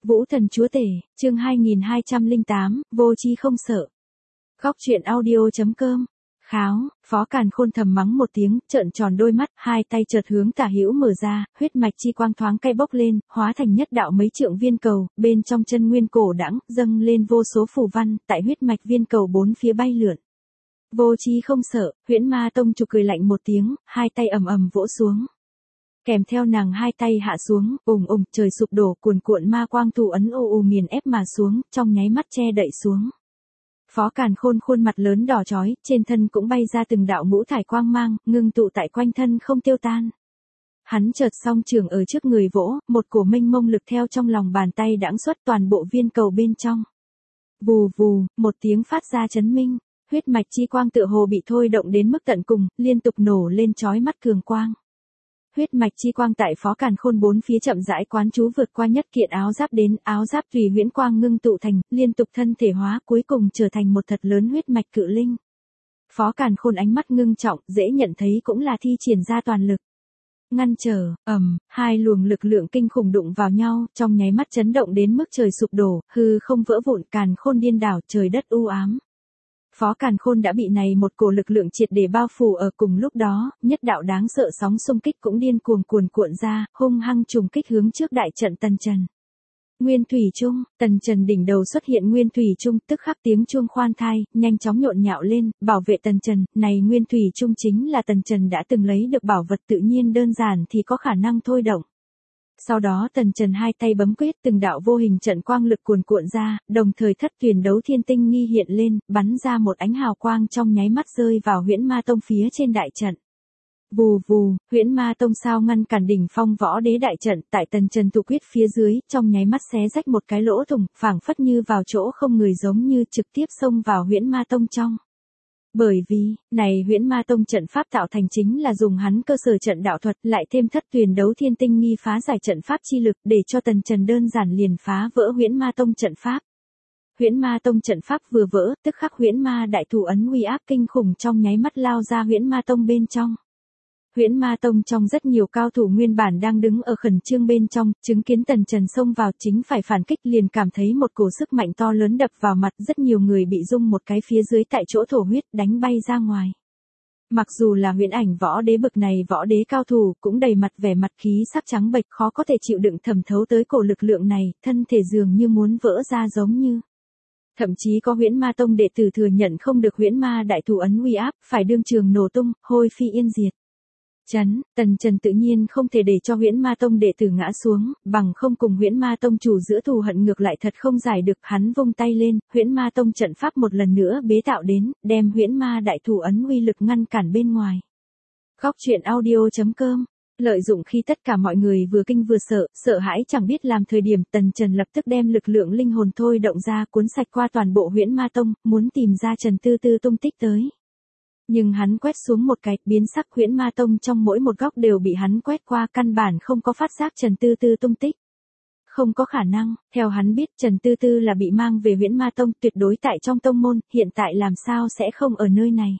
Vũ thần chúa tể, chương 2208, vô chi không sợ. Góc truyện audio.com. Kháo, Phó Càn Khôn thầm mắng một tiếng, trợn tròn đôi mắt, hai tay chợt hướng tả hữu mở ra, huyết mạch chi quang thoáng cay bốc lên, hóa thành nhất đạo mấy trượng viên cầu, bên trong chân nguyên cổ đãng, dâng lên vô số phù văn, tại huyết mạch viên cầu bốn phía bay lượn. Vô chi không sợ, Huyễn Ma Tông chủ cười lạnh một tiếng, hai tay ầm ầm vỗ xuống. Kèm theo nàng hai tay hạ xuống, trời sụp đổ, cuồn cuộn ma quang thủ ấn ù nghiền ép mà xuống, trong nháy mắt che đậy xuống. Phó Càn Khôn khuôn mặt lớn đỏ chói, trên thân cũng bay ra từng đạo ngũ thải quang mang, ngưng tụ tại quanh thân không tiêu tan. Hắn chợt song trường ở trước người vỗ, một cổ mênh mông lực theo trong lòng bàn tay đãng xuất toàn bộ viên cầu bên trong. Vù vù, một tiếng phát ra chấn minh, huyết mạch chi quang tựa hồ bị thôi động đến mức tận cùng, liên tục nổ lên chói mắt cường quang. Huyết mạch chi quang tại Phó Càn Khôn bốn phía chậm rãi quán chú vượt qua nhất kiện áo giáp đến, áo giáp tùy huyễn quang ngưng tụ thành, liên tục thân thể hóa, cuối cùng trở thành một thật lớn huyết mạch cự linh. Phó Càn Khôn ánh mắt ngưng trọng, dễ nhận thấy cũng là thi triển ra toàn lực. Ngăn trở, hai luồng lực lượng kinh khủng đụng vào nhau, trong nháy mắt chấn động đến mức trời sụp đổ, hư không vỡ vụn, càn khôn điên đảo, trời đất u ám. Phó Càn Khôn đã bị này một cổ lực lượng triệt để bao phủ ở cùng lúc đó, nhất đạo đáng sợ sóng xung kích cũng điên cuồng cuồn cuộn ra, hung hăng trùng kích hướng trước đại trận Tần Trần. Nguyên thủy trung, Tần Trần đỉnh đầu xuất hiện nguyên thủy trung, tức khắc tiếng chuông khoan thai, nhanh chóng nhộn nhạo lên, bảo vệ Tần Trần, này nguyên thủy trung chính là Tần Trần đã từng lấy được bảo vật tự nhiên đơn giản thì có khả năng thôi động. Sau đó Tần Trần hai tay bấm quyết, từng đạo vô hình trận quang lực cuồn cuộn ra, đồng thời thất tuyển đấu thiên tinh nghi hiện lên, bắn ra một ánh hào quang trong nháy mắt rơi vào Huyễn Ma Tông phía trên đại trận. Vù vù, Huyễn Ma Tông sao ngăn cản đỉnh phong võ đế đại trận, tại Tần Trần thủ quyết phía dưới, trong nháy mắt xé rách một cái lỗ thủng, phảng phất như vào chỗ không người, giống như trực tiếp xông vào Huyễn Ma Tông trong. Bởi vì, này Huyễn Ma Tông trận pháp tạo thành chính là dùng hắn cơ sở trận đạo thuật, lại thêm thất tuyển đấu thiên tinh nghi phá giải trận pháp chi lực, để cho Tần Trần đơn giản liền phá vỡ Huyễn Ma Tông trận pháp. Huyễn Ma Tông trận pháp vừa vỡ, tức khắc Huyễn Ma đại thủ ấn uy áp kinh khủng trong nháy mắt lao ra Huyễn Ma Tông bên trong. Huyễn Ma Tông trong rất nhiều cao thủ nguyên bản đang đứng ở khẩn trương bên trong, chứng kiến Tần Trần xông vào chính phải phản kích, liền cảm thấy một cổ sức mạnh to lớn đập vào mặt, rất nhiều người bị rung một cái phía dưới tại chỗ thổ huyết, đánh bay ra ngoài. Mặc dù là Huyễn Ảnh võ đế bực này võ đế cao thủ, cũng đầy mặt vẻ mặt khí sắc trắng bệch, khó có thể chịu đựng thẩm thấu tới cổ lực lượng này, thân thể dường như muốn vỡ ra giống như. Thậm chí có Huyễn Ma Tông đệ tử thừa nhận không được Huyễn Ma đại thủ ấn uy áp, phải đương trường nổ tung, hôi phi yên diệt. Tần Trần tự nhiên không thể để cho Huyễn Ma Tông đệ tử ngã xuống, bằng không cùng Huyễn Ma Tông chủ giữa thù hận ngược lại thật không giải được, hắn vung tay lên, Huyễn Ma Tông trận pháp một lần nữa bế tạo đến, đem Huyễn Ma đại thủ ấn uy lực ngăn cản bên ngoài. Góc truyện audio.com. Lợi dụng khi tất cả mọi người vừa kinh vừa sợ hãi chẳng biết làm thời điểm, Tần Trần lập tức đem lực lượng linh hồn thôi động ra, cuốn sạch qua toàn bộ Huyễn Ma Tông, muốn tìm ra Trần Tư Tư tung tích tới. Nhưng hắn quét xuống một cái, biến sắc Huyễn Ma Tông trong mỗi một góc đều bị hắn quét qua, căn bản không có phát giác Trần Tư Tư tung tích. Không có khả năng, theo hắn biết Trần Tư Tư là bị mang về Huyễn Ma Tông, tuyệt đối tại trong tông môn, hiện tại làm sao sẽ không ở nơi này.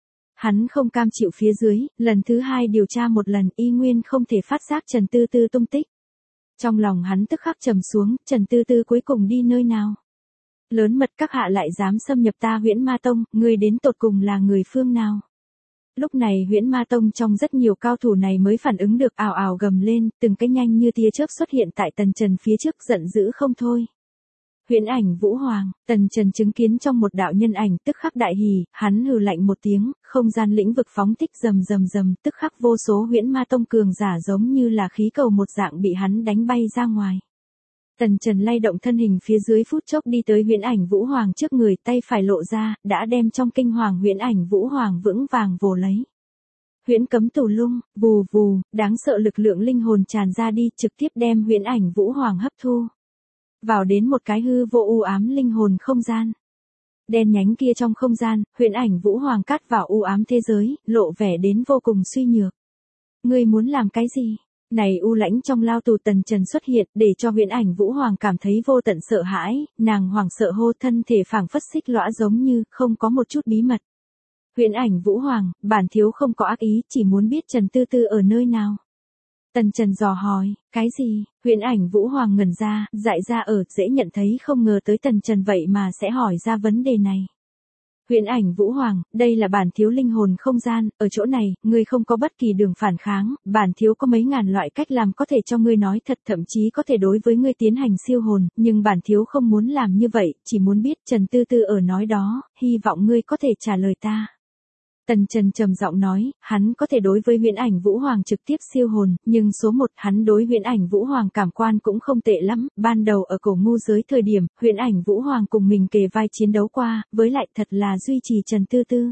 Hắn không cam chịu phía dưới, lần thứ hai điều tra một lần, y nguyên không thể phát giác Trần Tư Tư tung tích. Trong lòng hắn tức khắc trầm xuống, Trần Tư Tư cuối cùng đi nơi nào? Lớn mật các hạ lại dám xâm nhập ta Huyễn Ma Tông, ngươi đến tột cùng là người phương nào? Lúc này Huyễn Ma Tông trong rất nhiều cao thủ này mới phản ứng được, ào ào gầm lên, từng cái nhanh như tia chớp xuất hiện tại Tần Trần phía trước, giận dữ không thôi. Huyễn Ảnh Vũ Hoàng, Tần Trần chứng kiến trong một đạo nhân ảnh, tức khắc đại hỉ, hắn hừ lạnh một tiếng, không gian lĩnh vực phóng thích rầm, tức khắc vô số Huyễn Ma Tông cường giả giống như là khí cầu một dạng bị hắn đánh bay ra ngoài. Tần Trần lay động thân hình phía dưới, phút chốc đi tới Huyễn Ảnh Vũ Hoàng trước người, tay phải lộ ra, đã đem trong kinh hoàng Huyễn Ảnh Vũ Hoàng vững vàng vồ lấy. Huyễn Cấm Tù Lung, vù vù, đáng sợ lực lượng linh hồn tràn ra đi, trực tiếp đem Huyễn Ảnh Vũ Hoàng hấp thu. Vào đến một cái hư vô u ám linh hồn không gian. Đen nhánh kia trong không gian, Huyễn Ảnh Vũ Hoàng cắt vào u ám thế giới, lộ vẻ đến vô cùng suy nhược. Ngươi muốn làm cái gì? Này u lãnh trong lao tù Tần Trần xuất hiện, để cho Huyễn Ảnh Vũ Hoàng cảm thấy vô tận sợ hãi, nàng hoảng sợ hô, thân thể phảng phất xích lõa giống như, không có một chút bí mật. Huyễn Ảnh Vũ Hoàng, bản thiếu không có ác ý, chỉ muốn biết Trần Tư Tư ở nơi nào. Tần Trần dò hỏi, cái gì? Huyễn Ảnh Vũ Hoàng ngẩn ra, dại ra dễ nhận thấy không ngờ tới Tần Trần vậy mà sẽ hỏi ra vấn đề này. Huyễn Ảnh Vũ Hoàng, đây là bản thiếu linh hồn không gian, ở chỗ này, ngươi không có bất kỳ đường phản kháng, bản thiếu có mấy ngàn loại cách làm có thể cho ngươi nói thật, thậm chí có thể đối với ngươi tiến hành siêu hồn, nhưng bản thiếu không muốn làm như vậy, chỉ muốn biết Trần Tư Tư ở nói đó, hy vọng ngươi có thể trả lời ta. Tần Trần trầm giọng nói, hắn có thể đối với Huyễn Ảnh Vũ Hoàng trực tiếp siêu hồn, nhưng số 1, hắn đối Huyễn Ảnh Vũ Hoàng cảm quan cũng không tệ lắm, ban đầu ở cổ ngu giới thời điểm, Huyễn Ảnh Vũ Hoàng cùng mình kề vai chiến đấu qua, với lại thật là duy trì Trần Tư Tư.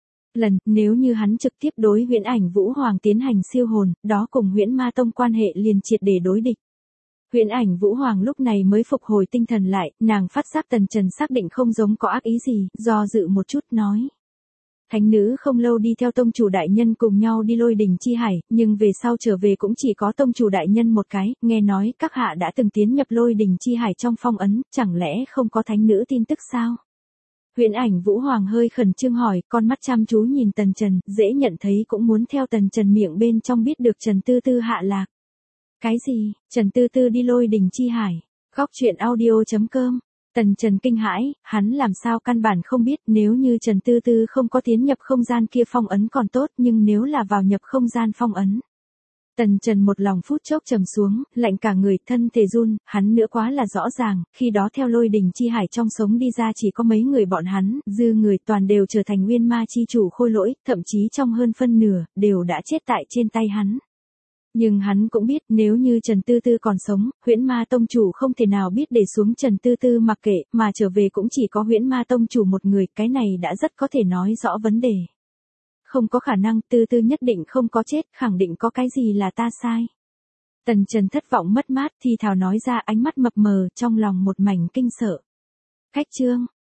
Nếu như hắn trực tiếp đối Huyễn Ảnh Vũ Hoàng tiến hành siêu hồn, đó cùng Huyễn Ma Tông quan hệ liền triệt để đối địch. Huyễn Ảnh Vũ Hoàng lúc này mới phục hồi tinh thần lại, nàng phát giác Tần Trần xác định không giống có ác ý gì, do dự một chút nói. Thánh nữ không lâu đi theo tông chủ đại nhân cùng nhau đi Lôi Đỉnh Chi Hải, nhưng về sau trở về cũng chỉ có tông chủ đại nhân một cái, nghe nói các hạ đã từng tiến nhập Lôi Đỉnh Chi Hải trong phong ấn, chẳng lẽ không có thánh nữ tin tức sao? Huyễn Ảnh Vũ Hoàng hơi khẩn trương hỏi, con mắt chăm chú nhìn Tần Trần, dễ nhận thấy cũng muốn theo Tần Trần miệng bên trong biết được Trần Tư Tư hạ lạc. Cái gì? Trần Tư Tư đi Lôi Đỉnh Chi Hải? Góc truyện audio.com. Tần Trần kinh hãi, hắn làm sao căn bản không biết, nếu như Trần Tư Tư không có tiến nhập không gian kia phong ấn còn tốt, nhưng nếu là vào nhập không gian phong ấn. Tần Trần một lòng phút chốc trầm xuống, lạnh cả người, thân thể run, hắn nữa quá là rõ ràng, khi đó theo Lôi Đỉnh Chi Hải trong sống đi ra chỉ có mấy người bọn hắn, dư người toàn đều trở thành nguyên ma chi chủ khôi lỗi, thậm chí trong hơn phân nửa, đều đã chết tại trên tay hắn. Nhưng hắn cũng biết nếu như Trần Tư Tư còn sống, Huyễn Ma Tông chủ không thể nào biết để xuống Trần Tư Tư mặc kệ, mà trở về cũng chỉ có Huyễn Ma Tông chủ một người, cái này đã rất có thể nói rõ vấn đề. Không có khả năng, Tư Tư nhất định không có chết, khẳng định có cái gì là ta sai. Tần Trần thất vọng mất mát thì thào nói ra, ánh mắt mập mờ, trong lòng một mảnh kinh sợ. Khách chương.